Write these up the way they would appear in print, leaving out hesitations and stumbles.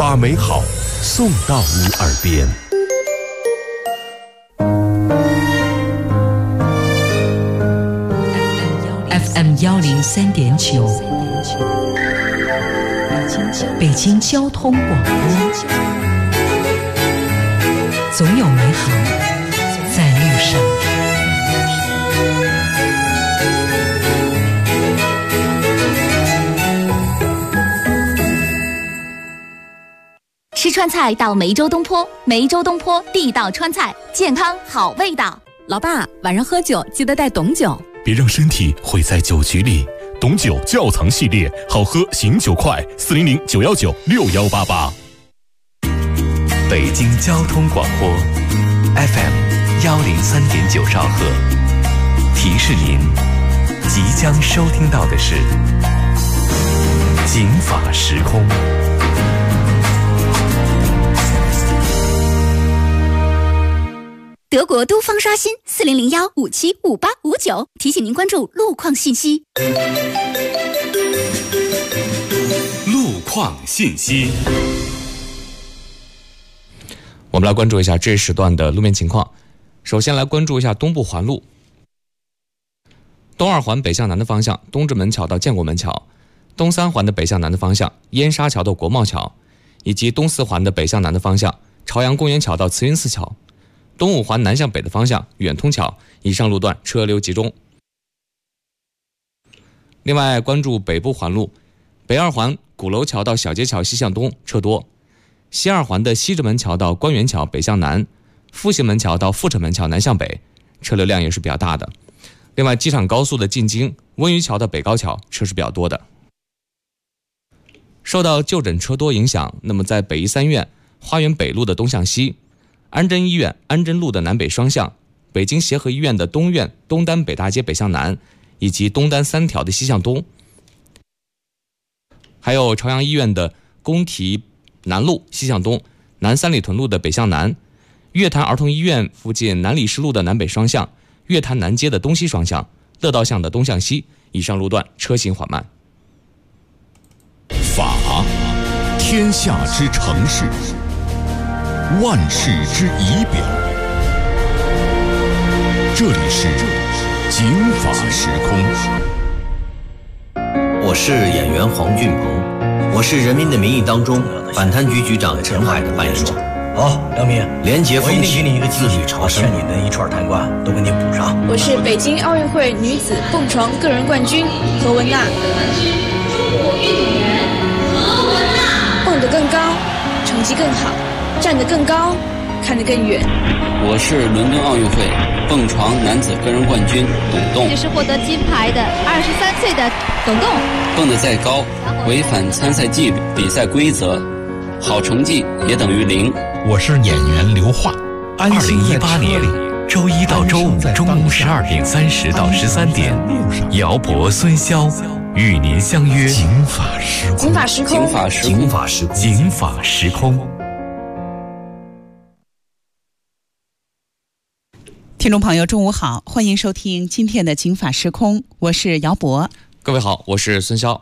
把美好送到你耳边。 FM 103.9，北京交通广播，总有美好在路上。 吃川菜到梅州东坡，梅州东坡地道川菜，健康好味道。 老爸，晚上喝酒记得带董酒， 别让身体毁在酒局里。董酒窖藏系列，好喝醒酒快，400 919 6188。 北京交通广播 FM 103.9兆赫，提示您即将收听到的是警法时空。 德国都方刷新4001575859，提醒您关注路况信息。 路况信息， 我们来关注一下这一时段的路面情况。首先来关注一下东部环路，东二环北向南的方向，东直门桥到建国门桥；东三环的北向南的方向，燕莎桥到国贸桥，以及东四环的北向南的方向，朝阳公园桥到慈云寺桥。东五环南向北的方向，远通桥以上路段车流集中。另外关注北部环路，北二环鼓楼桥到小街桥西向东车多，西二环的西直门桥到官园桥北向南，复兴门桥到阜成门桥南向北，车流量也是比较大的。另外机场高速的进京温榆桥到北高桥车是比较多的。受到就诊车多影响，那么在北医三院花园北路的东向西，安贞医院安贞路的南北双向，北京协和医院的东院东单北大街北向南，以及东单3条的西向东，还有朝阳医院的宫提南路西向东，南三里屯路的北向南，月坛儿童医院附近南礼士路的南北双向，月坛南街的东西双向，乐道巷的东向西，以上路段车行缓慢。 法，天下之城市，万世之仪表。这里是警法时空。 我是演员黄俊鹏，我是《人民的名义》当中反贪局局长陈海的扮演者。 好，梁明， 廉洁风气， 我一定给你一个自律朝圣， 把欠你的一串贪官都给你补上。 我是北京奥运会女子蹦床个人冠军何文娜。中国运动员何文娜，蹦得更高，成绩更好，站得更高，看得更远。 我是伦敦奥运会蹦床男子个人冠军董栋。 这是获得金牌的23岁的董栋。 蹦得再高，违反参赛纪律、比赛规则，好成绩也等于0。 我是演员刘桦。2018年周一到周五中午12点30到13点，姚博、孙潇与您相约警法时空。 警法时空， 警法时空，警法时空， 警法时空。 听众朋友中午好，欢迎收听今天的警法时空，我是姚博。 各位好，我是孙潇。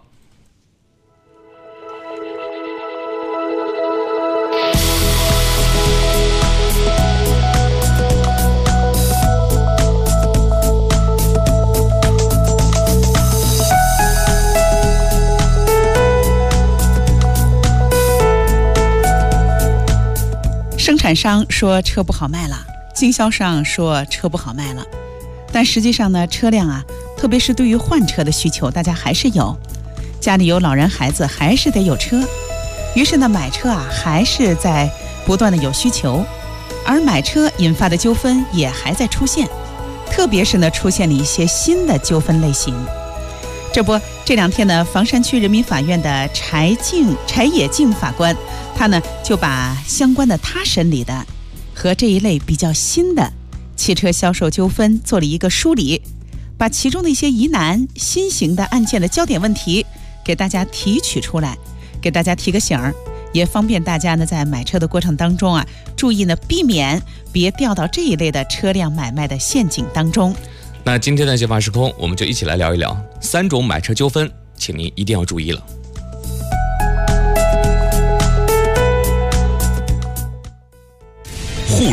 生产商说车不好卖了，经销商说车不好卖了，但实际上呢，车辆啊，特别是对于换车的需求，大家还是有。家里有老人孩子，还是得有车。于是呢，买车啊，还是在不断的有需求，而买车引发的纠纷也还在出现，特别是呢，出现了一些新的纠纷类型。这不，这两天呢，房山区人民法院的柴野静法官，他呢就把相关的他审理的和这一类比较新的汽车销售纠纷做了一个梳理，把其中的一些疑难新型的案件的焦点问题给大家提取出来，给大家提个醒儿，也方便大家呢在买车的过程当中啊，注意呢避免别掉到这一类的车辆买卖的陷阱当中。 那今天的警法时空，我们就一起来聊一聊3种买车纠纷，请您一定要注意了。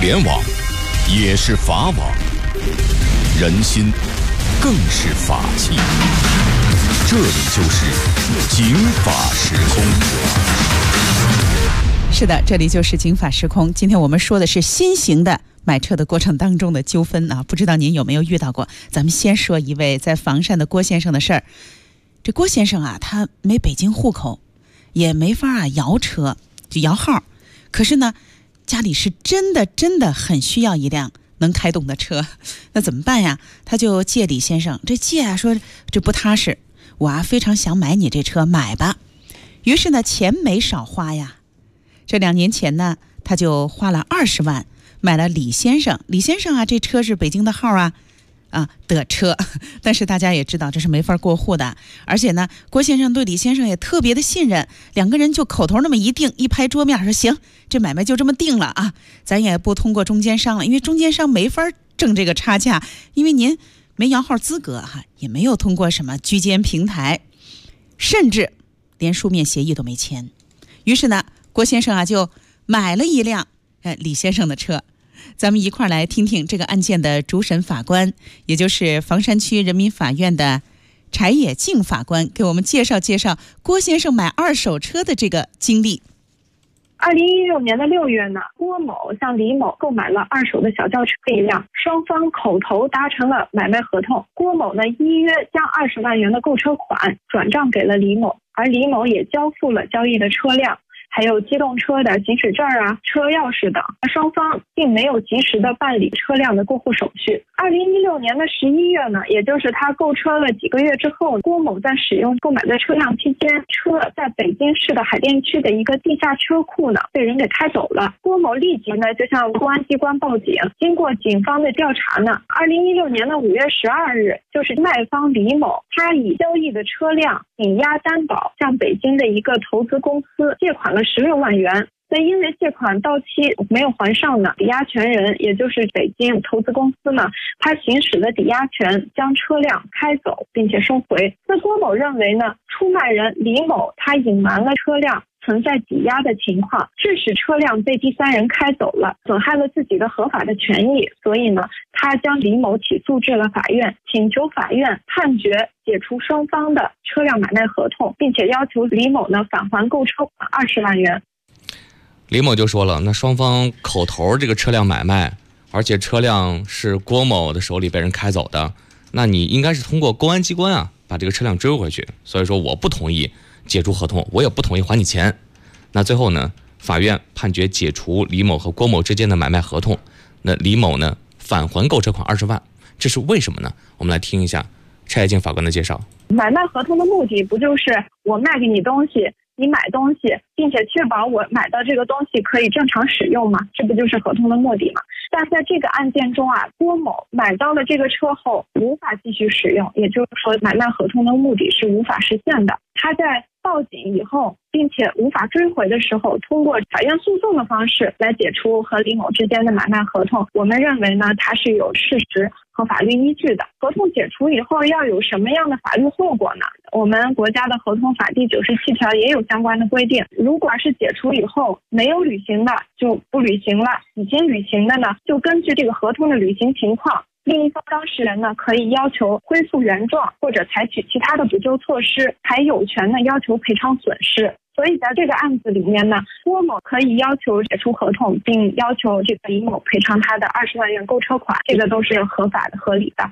联网也是法网，人心更是法器。这里就是警法时空。 是的，这里就是警法时空。今天我们说的是新型的买车的过程当中的纠纷啊，不知道您有没有遇到过？咱们先说一位在房山的郭先生的事儿。这郭先生啊，他没北京户口，也没法摇车，就摇号。可是呢，家里是真的很需要一辆能开动的车，那怎么办呀？他就借李先生，这借啊，说这不踏实，我啊非常想买你这车，买吧。于是呢，钱没少花呀。这2年前呢，他就花了20万买了李先生啊，这车是北京的号的车，但是大家也知道这是没法过户的。而且呢，郭先生对李先生也特别的信任，2个人就口头那么一定，一拍桌面说行，这买卖就这么定了啊，咱也不通过中间商了，因为中间商没法挣这个差价，因为您没摇号资格也没有通过什么居间平台，甚至连书面协议都没签。于是呢，郭先生啊就买了一辆李先生的车。咱们一块儿来听听这个案件的主审法官，也就是房山区人民法院的柴野静法官，给我们介绍郭先生买2手车的这个经历。 2016年的6月呢，郭某向李某购买了2手的小轿车一辆，双方口头达成了买卖合同。郭某呢依约将20万元的购车款转账给了李某，而李某也交付了交易的车辆，还有机动车的行驶证车钥匙等，双方并没有及时的办理车辆的过户手续。2016年的11月呢，也就是他购车了几个月之后，郭某在使用购买的车辆期间，车在北京市的海淀区的一个地下车库呢被人给开走了。郭某立即呢就向公安机关报警，经过警方的调查呢，2016年的5月12日，就是卖方李某，他以交易的车辆抵押担保，向北京的一个投资公司借款了16万元。那因为借款到期没有还上呢，抵押权人也就是北京投资公司呢，他行使了抵押权，将车辆开走并且收回。那郭某认为呢，出卖人李某他隐瞒了车辆存在抵押的情况，致使车辆被第三人开走了，损害了自己的合法的权益，所以呢，他将李某起诉至了法院，请求法院判决解除双方的车辆买卖合同，并且要求李某呢返还购车款20万元。 李某就说了，那双方口头这个车辆买卖，而且车辆是郭某的手里被人开走的，那你应该是通过公安机关把这个车辆追回去，所以说我不同意解除合同，我也不同意还你钱。那最后呢，法院判决解除李某和郭某之间的买卖合同，那李某呢返还购车款20万，这是为什么呢？我们来听一下柴野静法官的介绍。 买卖合同的目的不就是我卖给你东西，你买东西，并且确保我买到这个东西可以正常使用吗？这不就是合同的目的吗？但在这个案件中郭某买到了这个车后无法继续使用，也就是说买卖合同的目的是无法实现的。他在报警以后并且无法追回的时候，通过法院诉讼的方式来解除和李某之间的买卖合同，我们认为呢，它是有事实和法律依据的。合同解除以后要有什么样的法律后果呢？我们国家的合同法第97条也有相关的规定，如果是解除以后没有履行的就不履行了，已经履行的呢，就根据这个合同的履行情况，另一方当事人呢可以要求恢复原状，或者采取其他的补救措施，还有权呢要求赔偿损失。所以在这个案子里面呢，郭某可以要求解除合同，并要求这个李某赔偿他的20万元购车款，这个都是合法的、合理的。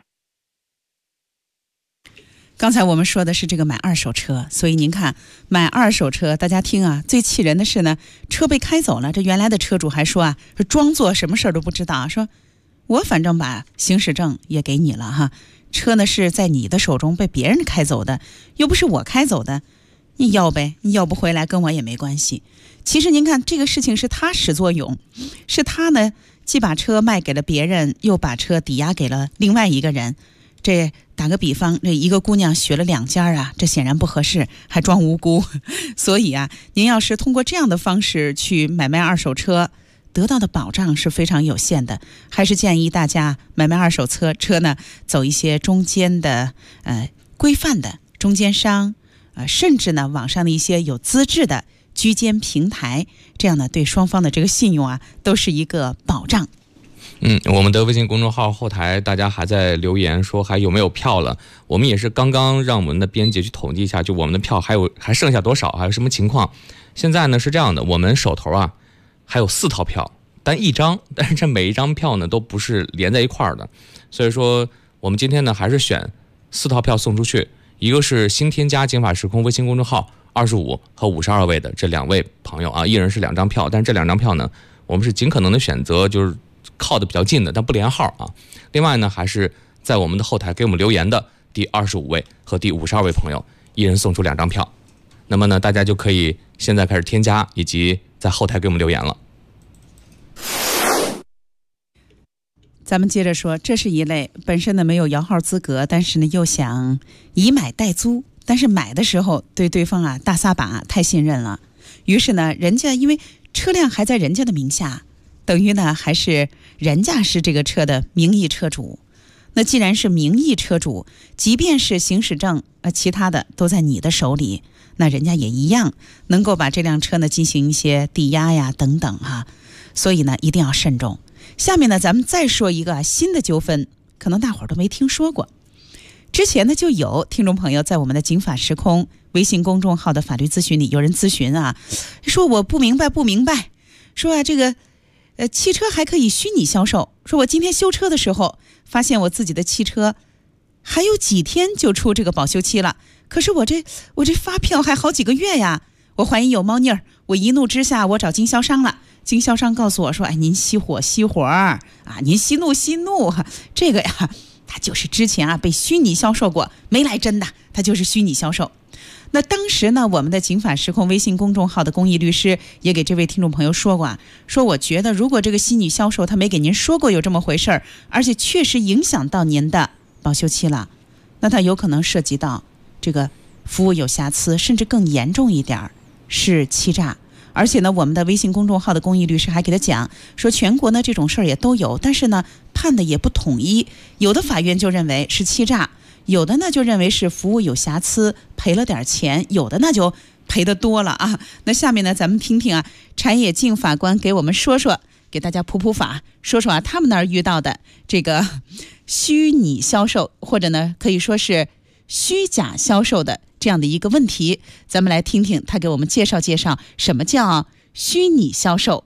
刚才我们说的是这个买2手车，所以您看买2手车，大家听最气人的是呢，车被开走了，这原来的车主还说说装作什么事儿都不知道，说我反正把行驶证也给你了车呢是在你的手中被别人开走的，又不是我开走的，你要呗，你要不回来跟我也没关系。其实您看这个事情是他始作俑，是他呢既把车卖给了别人，又把车抵押给了另外一个人。这打个比方，这一个姑娘学了2家这显然不合适，还装无辜。所以您要是通过这样的方式去买卖2手车，得到的保障是非常有限的。还是建议大家买卖2手车呢，走一些中间的规范的中间商，甚至呢网上的一些有资质的居间平台，这样呢对双方的这个信用都是一个保障。 我们的微信公众号后台大家还在留言说还有没有票了，我们也是刚刚让我们的编辑去统计一下，就我们的票还剩下多少，还有什么情况。现在呢是这样的，我们手头啊还有4套票，但是这每一张票呢都不是连在一块儿的，所以说我们今天呢还是选4套票送出去，一个是新添加警法时空微信公众号25和52位的这2位朋友啊，一人是2张票，但是这2张票呢我们是尽可能的选择就是靠的比较近的，但不连号啊。另外呢，还是在我们的后台给我们留言的第25位和第52位朋友，一人送出2张票。那么呢，大家就可以现在开始添加，以及在后台给我们留言了。 咱们接着说，这是一类本身呢没有摇号资格，但是呢又想以买代租，但是买的时候对对方大撒把，太信任了。于是呢，人家因为车辆还在人家的名下，等于呢还是人家是这个车的名义车主。那既然是名义车主，即便是行驶证其他的都在你的手里，那人家也一样能够把这辆车呢进行一些抵押呀等等哈。所以呢一定要慎重。下面呢咱们再说一个新的纠纷，可能大伙儿都没听说过。之前呢就有听众朋友在我们的警法时空微信公众号的法律咨询里，有人咨询说我不明白，说这个汽车还可以虚拟销售，说我今天修车的时候发现我自己的汽车还有几天就出这个保修期了，可是我这发票还好几个月呀，我怀疑有猫腻儿，我一怒之下我找经销商了，经销商告诉我说，您熄火您息怒，这个呀它就是之前被虚拟销售过，没来真的，它就是虚拟销售。那当时呢，我们的警法时空微信公众号的公益律师也给这位听众朋友说过说我觉得如果这个虚拟销售他没给您说过有这么回事儿，而且确实影响到您的保修期了，那它有可能涉及到这个服务有瑕疵，甚至更严重一点是欺诈。而且呢，我们的微信公众号的公益律师还给他讲说，全国呢这种事儿也都有，但是呢判的也不统一，有的法院就认为是欺诈，有的呢就认为是服务有瑕疵，赔了点钱，有的那就赔得多了那下面呢咱们听听柴野静法官给我们说说，给大家普法，说说他们那儿遇到的这个虚拟销售，或者呢可以说是虚假销售的这样的一个问题。咱们来听听他给我们介绍什么叫虚拟销售。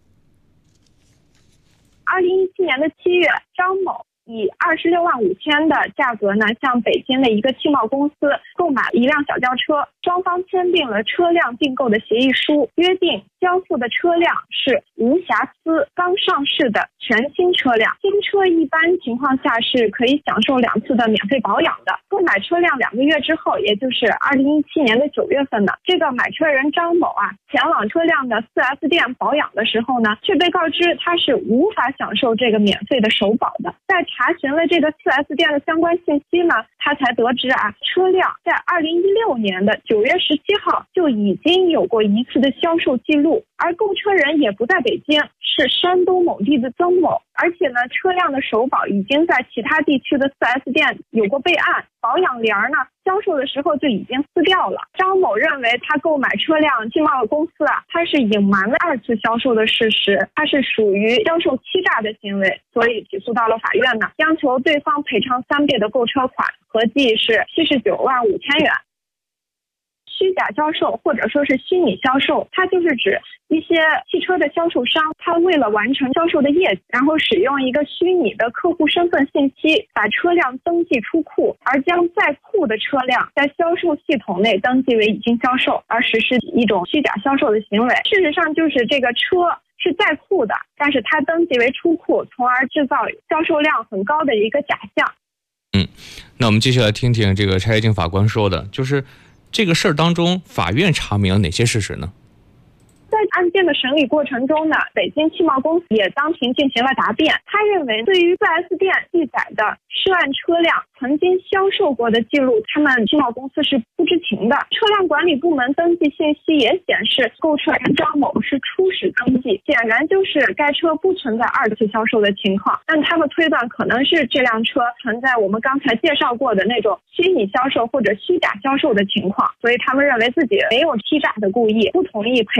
2017年的7月，张某以26万5千的价格呢，向北京的一个汽贸公司购买一辆小轿车，双方签订了车辆订购的协议书，约定交付的车辆是无瑕疵、刚上市的全新车辆。新车一般情况下是可以享受2次的免费保养的。购买车辆2个月之后，也就是2017年的9月份呢，这个买车人张某前往车辆的 4S 店保养的时候呢，却被告知他是无法享受这个免费的首保的。在查询了这个 4S 店的相关信息呢，他才得知车辆在2016年的9月17号就已经有过1次的销售记录，而购车人也不在北京，是山东某地的曾某，而且呢，车辆的首保已经在其他地区的 4S 店有过备案，保养联呢销售的时候就已经撕掉了。张某认为他购买车辆汽贸公司他是隐瞒了2次销售的事实，他是属于销售欺诈的行为，所以起诉到了法院呢，要求对方赔偿3倍的购车款，合计是79万5千元。虚假销售或者说是虚拟销售，它就是指一些汽车的销售商，他为了完成销售的业绩，然后使用一个虚拟的客户身份信息，把车辆登记出库，而将在库的车辆在销售系统内登记为已经销售，而实施一种虚假销售的行为。事实上就是这个车是在库的，但是它登记为出库，从而制造销售量很高的一个假象。 那我们继续来听听这个柴野静法官说的，就是这个事儿当中，法院查明了哪些事实呢？ 在案件的审理过程中呢，北京汽贸公司也当庭进行了答辩。他认为，对于 4S 店记载的涉案车辆曾经销售过的记录，他们汽贸公司是不知情的。车辆管理部门登记信息也显示，购车人张某是初始登记，显然就是该车不存在2次销售的情况。但他们推断，可能是这辆车存在我们刚才介绍过的那种虚拟销售或者虚假销售的情况，所以他们认为自己没有欺诈的故意，不同意赔偿3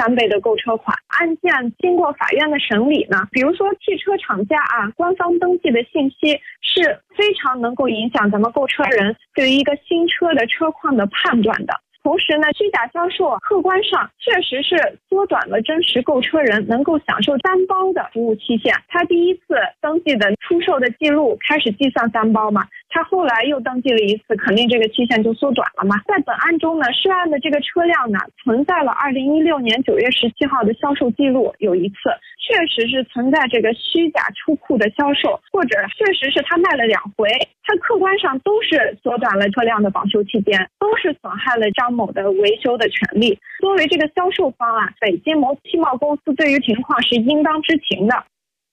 3倍的购车款。案件经过法院的审理呢，比如说汽车厂家官方登记的信息是非常能够影响咱们购车人对于一个新车的车况的判断的。同时呢，虚假销售客观上确实是缩短了真实购车人能够享受3包的服务期限。他第一次登记的出售的记录开始计算3包嘛，他后来又登记了一次，肯定这个期限就缩短了嘛。在本案中呢，涉案的这个车辆呢，存在了2016年9月17号的销售记录有一次，确实是存在这个虚假出库的销售，或者确实是他卖了2回，他客观上都是缩短了车辆的保修期间，都是损害了张某的维修的权利。作为这个销售方北京某汽贸公司对于情况是应当知情的。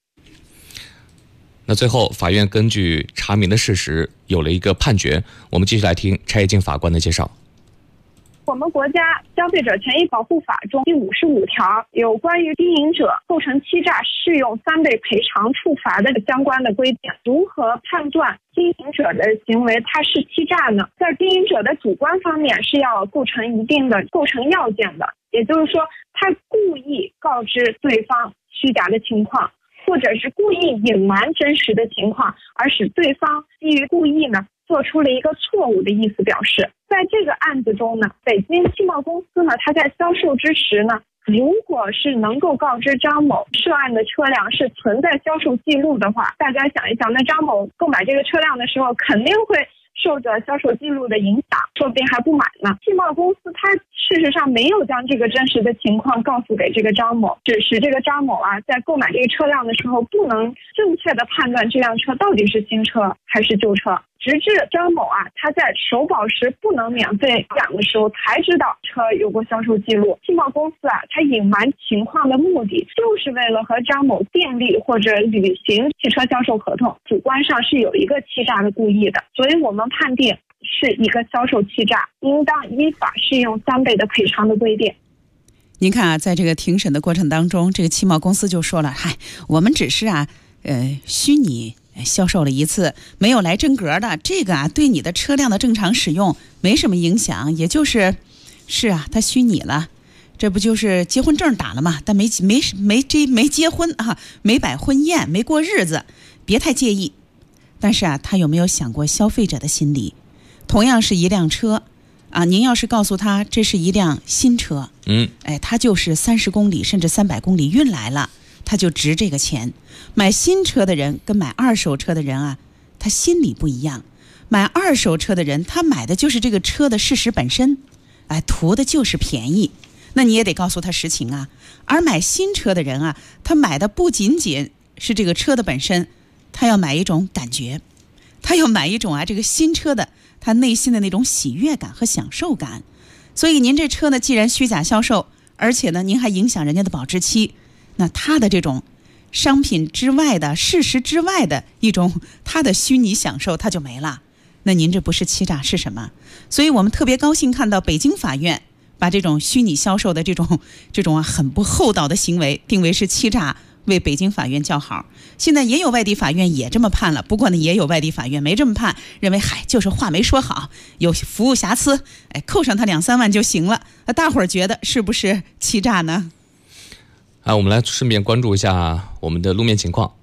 那最后法院根据查明的事实有了一个判决，我们继续来听柴野静法官的介绍。 我们国家消费者权益保护法中第55条有关于经营者构成欺诈适用3倍赔偿处罚的相关的规定。如何判断经营者的行为它是欺诈呢？在经营者的主观方面是要构成一定的构成要件的，也就是说他故意告知对方虚假的情况，或者是故意隐瞒真实的情况，而使对方基于故意呢做出了一个错误的意思表示。在这个案子中呢，北京汽贸公司呢，它在销售之时呢，如果是能够告知张某涉案的车辆是存在销售记录的话，大家想一想，那张某购买这个车辆的时候肯定会受着销售记录的影响，说不定还不买呢。汽贸公司它事实上没有将这个真实的情况告诉给这个张某，只是这个张某在购买这个车辆的时候不能正确的判断这辆车到底是新车还是旧车，直至张某他在首保时不能免费养的时候才知道车有过销售记录。汽贸公司它隐瞒情况的目的就是为了和张某订立或者履行汽车销售合同，主观上是有一个欺诈的故意的，所以我们判定是一个销售欺诈，应当依法适用3倍的赔偿的规定。 您看在这个庭审的过程当中，这个汽贸公司就说了，我们只是虚拟销售了一次，没有来真格的，这个对你的车辆的正常使用没什么影响，也就是他虚拟了，这不就是结婚证打了吗？但没结婚没摆婚宴，没过日子，别太介意。但是他有没有想过消费者的心理？同样是一辆车您要是告诉他这是一辆新车，他就是30公里甚至300公里运来了，他就值这个钱。买新车的人跟买二手车的人他心里不一样。买二手车的人，他买的就是这个车的事实本身，图的就是便宜，那你也得告诉他实情而买新车的人他买的不仅仅是这个车的本身，他要买一种感觉，他要买一种这个新车的他内心的那种喜悦感和享受感。所以您这车呢，既然虚假销售，而且呢您还影响人家的保质期，那他的这种商品之外的事实之外的一种他的虚拟享受他就没了，那您这不是欺诈是什么？所以我们特别高兴看到北京法院把这种虚拟销售的这种很不厚道的行为定为是欺诈，为北京法院叫好。现在也有外地法院也这么判了，不过呢也有外地法院没这么判，认为就是话没说好，有服务瑕疵，扣上他2-3万就行了。大伙儿觉得是不是欺诈呢？ 我们来顺便关注一下我们的路面情况。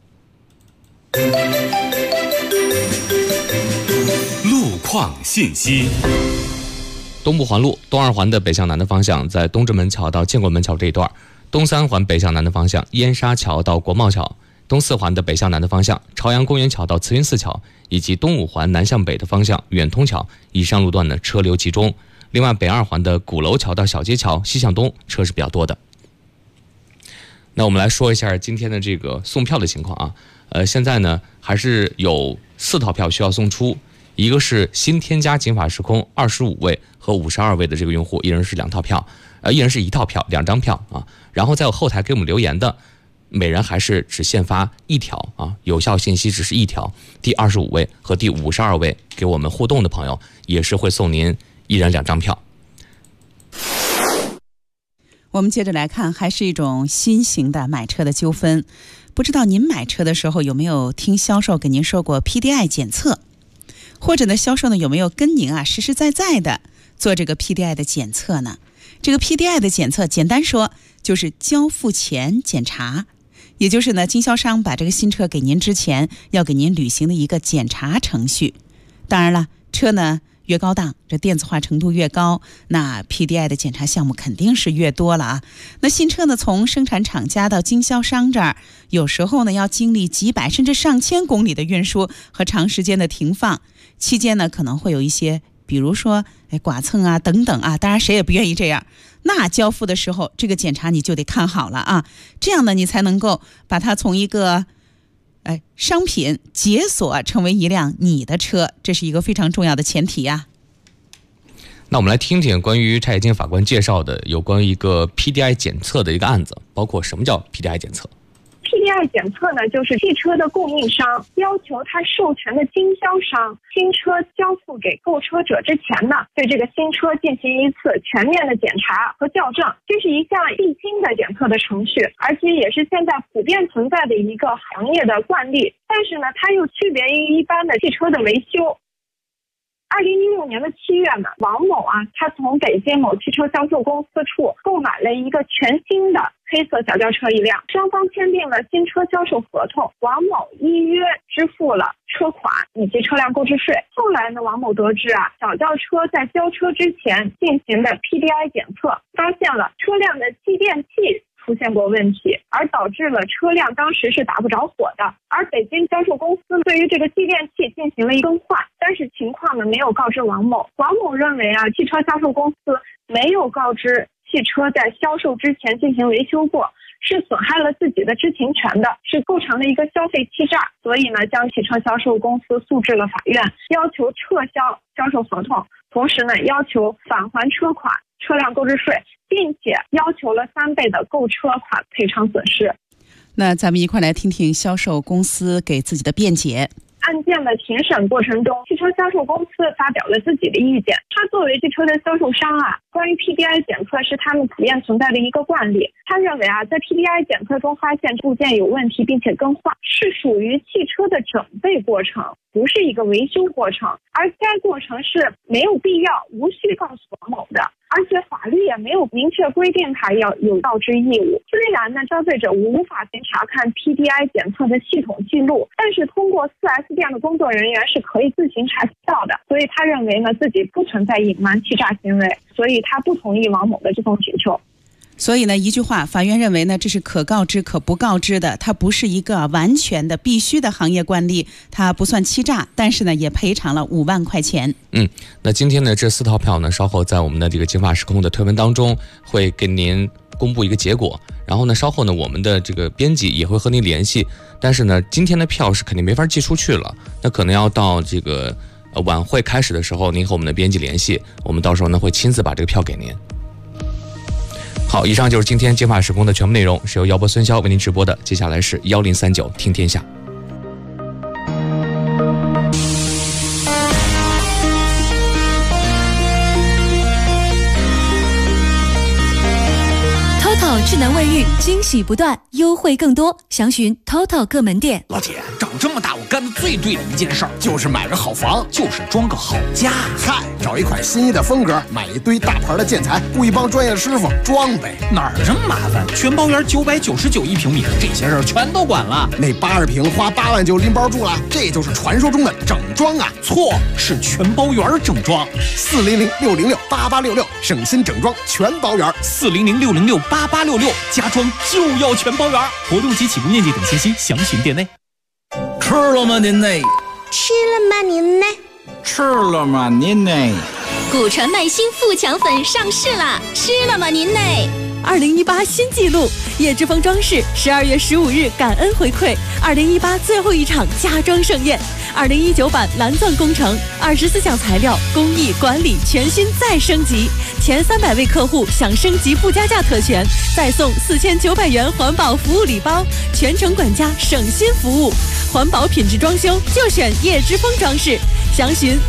路况信息。 东部环路东2环的北向南的方向，在东直门桥到建国门桥这一段；东3环北向南的方向，燕沙桥到国贸桥；东4环的北向南的方向，朝阳公园桥到慈云寺桥，以及东5环南向北的方向，远通桥以上路段呢车流集中。另外，北2环的鼓楼桥到小街桥西向东车是比较多的。那我们来说一下今天的这个送票的情况现在呢还是有4套票需要送出，一个是新添加金法时空25位和52位的这个用户，一人是2套票，一人是1套票，2张票然后在我后台给我们留言的，每人还是只限发1条有效信息只是1条。第25位和第52位给我们互动的朋友，也是会送您一人2张票。 我们接着来看，还是一种新型的买车的纠纷。不知道您买车的时候有没有听销售给您说过 PDI 检测，或者呢销售呢有没有跟您实实在在的做这个 PDI 的检测呢？ 这个 PDI 的检测简单说就是交付前检查，也就是呢经销商把这个新车给您之前要给您履行的一个检查程序。当然了，车呢越高档，这电子化程度越高，那 PDI 的检查项目肯定是越多了啊。那新车呢从生产厂家到经销商这儿，有时候呢要经历几百甚至上千公里的运输和长时间的停放，期间呢可能会有一些比如说剐蹭啊等等啊，当然谁也不愿意这样。那交付的时候这个检查你就得看好了啊，这样呢你才能够把它从一个商品解锁成为一辆你的车，这是一个非常重要的前提啊。 那我们来听听关于蔡京法官介绍的有关于一个 PDI 检测的一个案子，包括什么叫 PDI 检测。 PDI 检测呢，就是汽车的供应商要求他授权的经销商，新车交付给购车者之前呢，对这个新车进行一次全面的检查和校正，这是一项必经的检测的程序，而且也是现在普遍存在的一个行业的惯例。但是呢，它又区别于一般的汽车的维修。2016年的7月呢，王某他从北京某汽车销售公司处购买了一个全新的黑色小轿车一辆，双方签订了新车销售合同，王某依约支付了车款以及车辆购置税。后来呢，王某得知小轿车在交车之前进行的 PDI 检测，发现了车辆的继电器出现过问题，而导致了车辆当时是打不着火的。而北京销售公司对于这个继电器进行了一更换，但是情况呢没有告知王某。王某认为汽车销售公司没有告知汽车在销售之前进行维修过，是损害了自己的知情权的，是构成了一个消费欺诈，所以呢将汽车销售公司诉至了法院，要求撤销销售合同，同时呢要求返还车款、车辆购置税，并且要求了3倍的购车款赔偿损失。 那咱们一块来听听销售公司给自己的辩解。 案件的庭审过程中，汽车销售公司发表了自己的意见。他作为汽车的销售商关于 PDI 检测是他们普遍存在的一个惯例。他认为在 PDI 检测中发现部件有问题并且更换，是属于汽车的整备过程，不是一个维修过程，而该过程是没有必要无需告诉王某的，而且法律也没有明确规定他要有告知义务。虽然呢，消费者无法查看 PDI 检测的系统记录，但是通过 4S 店的工作人员是可以自行查到的，所以他认为呢自己不存在隐瞒欺诈行为，所以他不同意王某的这种请求。 所以呢，一句话，法院认为呢，这是可告知可不告知的，它不是一个完全的必须的行业惯例，它不算欺诈，但是呢，也赔偿了5万块钱。 那今天呢，这4套票呢，稍后在我们的这个金法时空的推文当中会给您公布一个结果，然后呢，稍后呢，我们的这个编辑也会和您联系，但是呢，今天的票是肯定没法寄出去了，那可能要到这个晚会开始的时候，您和我们的编辑联系，我们到时候呢会亲自把这个票给您。好，以上就是今天金法时空的全部内容，是由姚博孙潇为您直播的。接下来是1039听天下。 TOTO 智能卫浴，惊喜不断，优惠更多，详询 TOTO 各门店。 老姐，长这么大我干的最对的一件事儿就是买个好房，就是装个好家。 嗨，找一款心仪的风格，买一堆大牌的建材，雇一帮专业师傅装呗。 哪儿这么麻烦？全包圆999一平米，这些事儿全都管了。 那80平花8万就拎包住了，这就是传说中的整装啊！ 错，是全包圆整装。 400-606-8866，省心整装全包圆。 400-606-8866，家装就要全包圆。活动及起步面积等信息详询店内。 吃了吗您呢？ 吃了吗您呢？ 吃了吗您呢？ 古城耐心富强粉上市啦！吃了吗您呢 ？2018新纪录，叶之峰装饰12月15日感恩回馈2018最后一场家装盛宴，2019版蓝钻工程24项材料工艺管理全新再升级，前300位客户享升级不加价特权，再送4900元环保服务礼包，全程管家省心服务，环保品质装修就选叶之峰装饰，详询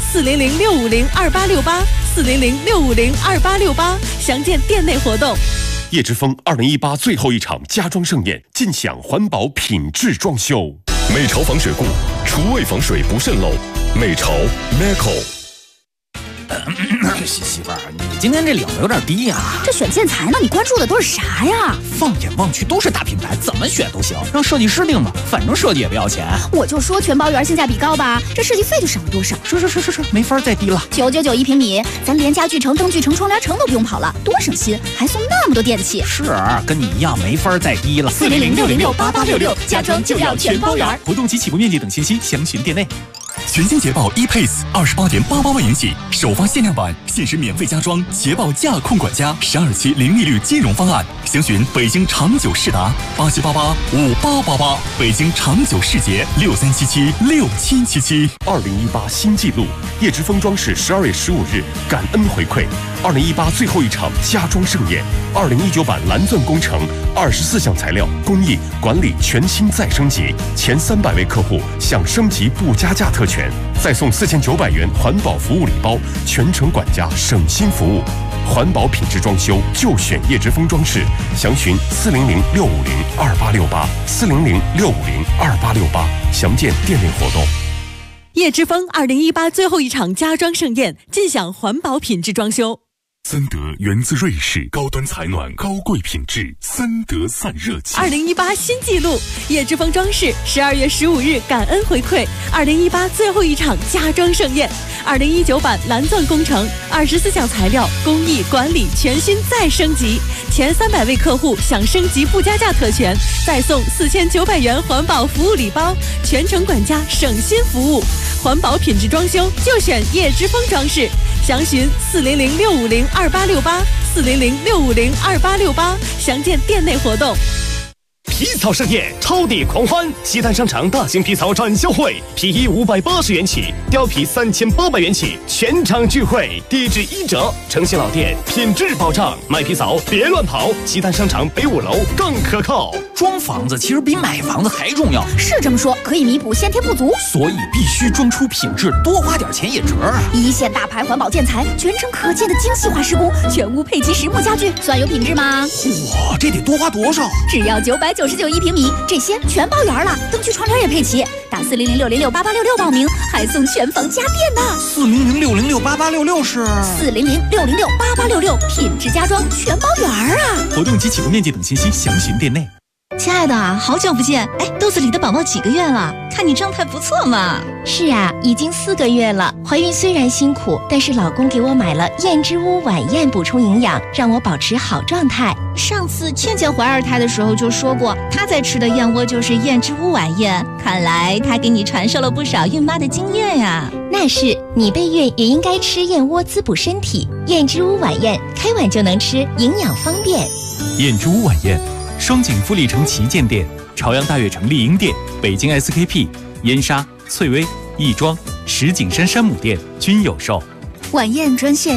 400-650-2868，400-650-2868，详见店内活动。 叶之峰2018最后一场家装盛宴，尽享环保品质装修。美潮防水固，厨卫防水不渗漏。美潮 Meco。 媳妇儿，你今天这领子有点低呀。 这选建材呢，你关注的都是啥呀？ 放眼望去都是大品牌，怎么选都行，让设计师定吧，反正设计也不要钱。 我就说全包圆性价比高吧，这设计费就省了多少？ 是，没法再低了。 999一平米，咱连家具城、灯具城、窗帘城都不用跑了，多省心，还送那么多电器。 是，跟你一样没法再低了。 400-606-8866，家装就要全包圆。 活动及起步面积等信息详询店内。 全新捷豹 ePace 28.88万元起，首发限量版，限时免费加装捷豹驾控管家，12期零利率金融方案，详询北京长久世达87885888，北京长久世捷63776777。 2018新纪录，叶之峰装饰12月15日感恩回馈，2018最后一场家装盛宴，2019版蓝钻工程24项材料工艺管理全新再升级，前300位客户享升级不加价特权，再送4900元环保服务礼包，全程管家省心服务，环保品质装修就选叶之峰装饰，详询400-650-2868，400-650-2868，详见店内活动。 叶之峰2018最后一场家装盛宴，尽享环保品质装修。 森德源自瑞士，高端采暖，高贵品质，森德散热器。 2018新纪录，叶之峰装饰12月15日感恩回馈2018最后一场家装盛宴，2019版蓝钻工程24项材料工艺管理全新再升级，前300位客户享升级不加价特权，再送4900元环保服务礼包，全程管家省心服务，环保品质装修就选叶之峰装饰，详询400-650-2868，400-650-2868，详见店内活动。 皮草盛宴，超抵狂欢！西单商场大型皮草展销会，皮衣580元起，貂皮3800元起，全场聚会，低至1折。诚信老店，品质保障，买皮草别乱跑。西单商场北5楼更可靠。 装房子其实比买房子还重要， 是这么说，可以弥补先天不足， 所以必须装出品质，多花点钱也值啊！ 一线大牌环保建材，全程可见的精细化施工，全屋配齐实木家具，算有品质吗？ 嚯，这得多花多少？ 只要999一平米，这些全包圆了，灯具窗帘也配齐。打400-606-8866报名，还送全房家电呢。 400-606-8866是 400-606-8866，品质家装全包圆啊！ 活动及起步面积等信息详询店内。 亲爱的，好久不见！哎，肚子里的宝宝几个月了？看你状态不错嘛。 是啊，已经4个月了。怀孕虽然辛苦，但是老公给我买了燕之屋晚宴补充营养，让我保持好状态。 上次倩倩怀2胎的时候就说过，她在吃的燕窝就是燕之屋晚宴。看来她给你传授了不少孕妈的经验呀。 那是，你备孕也应该吃燕窝滋补身体。燕之屋晚宴，开碗就能吃，营养方便。 燕之屋晚宴。双井富力城旗舰店、朝阳大悦城丽婴店、北京 SKP、燕莎、翠微、亦庄、石景山山姆店均有售。 晚宴专线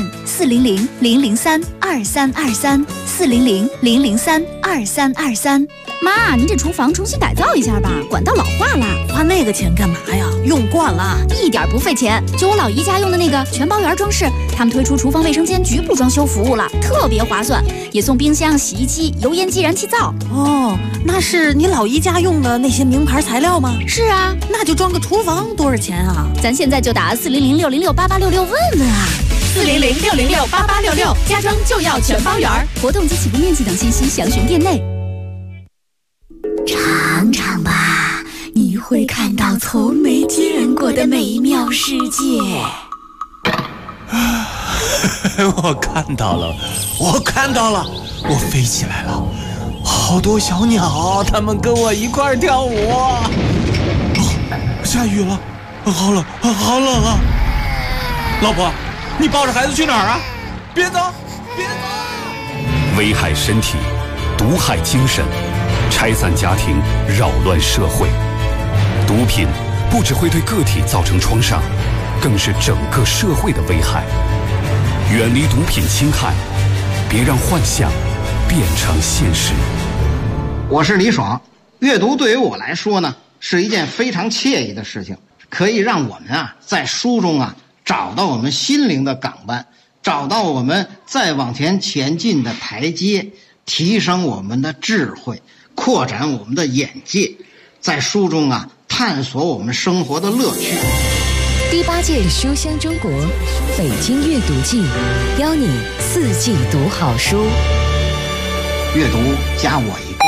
400-003-2323，400-003-2323。妈，您这厨房重新改造一下吧，管道老化了。 花那个钱干嘛呀？用惯了， 一点不费钱。就我老姨家用的那个全包圆装饰，他们推出厨房卫生间局部装修服务了，特别划算，也送冰箱、洗衣机、油烟机、燃气灶。 哦，那是你老姨家用的那些名牌材料吗？ 是啊， 那就装个厨房多少钱啊？ 咱现在就打400-606-8866问问啊。 400-606-8866，家装就要全包圆。 活动及起步面积等信息详询店内。尝尝吧，你会看到从没见过的美妙世界。 我看到了，我我飞起来了，好多小鸟，它们跟我一块跳舞。下雨了，好冷啊！老婆，你抱着孩子去哪儿啊？别走！ 危害身体，毒害精神，拆散家庭，扰乱社会。毒品不只会对个体造成创伤，更是整个社会的危害。远离毒品侵害，别让幻想变成现实。 我是李爽，阅读对于我来说呢，是一件非常惬意的事情，可以让我们在书中找到我们心灵的港湾，找到我们再往前进的台阶，提升我们的智慧，扩展我们的眼界，在书中探索我们生活的乐趣。 第8届书香中国北京阅读季，邀你4季读好书。 阅读加我一个。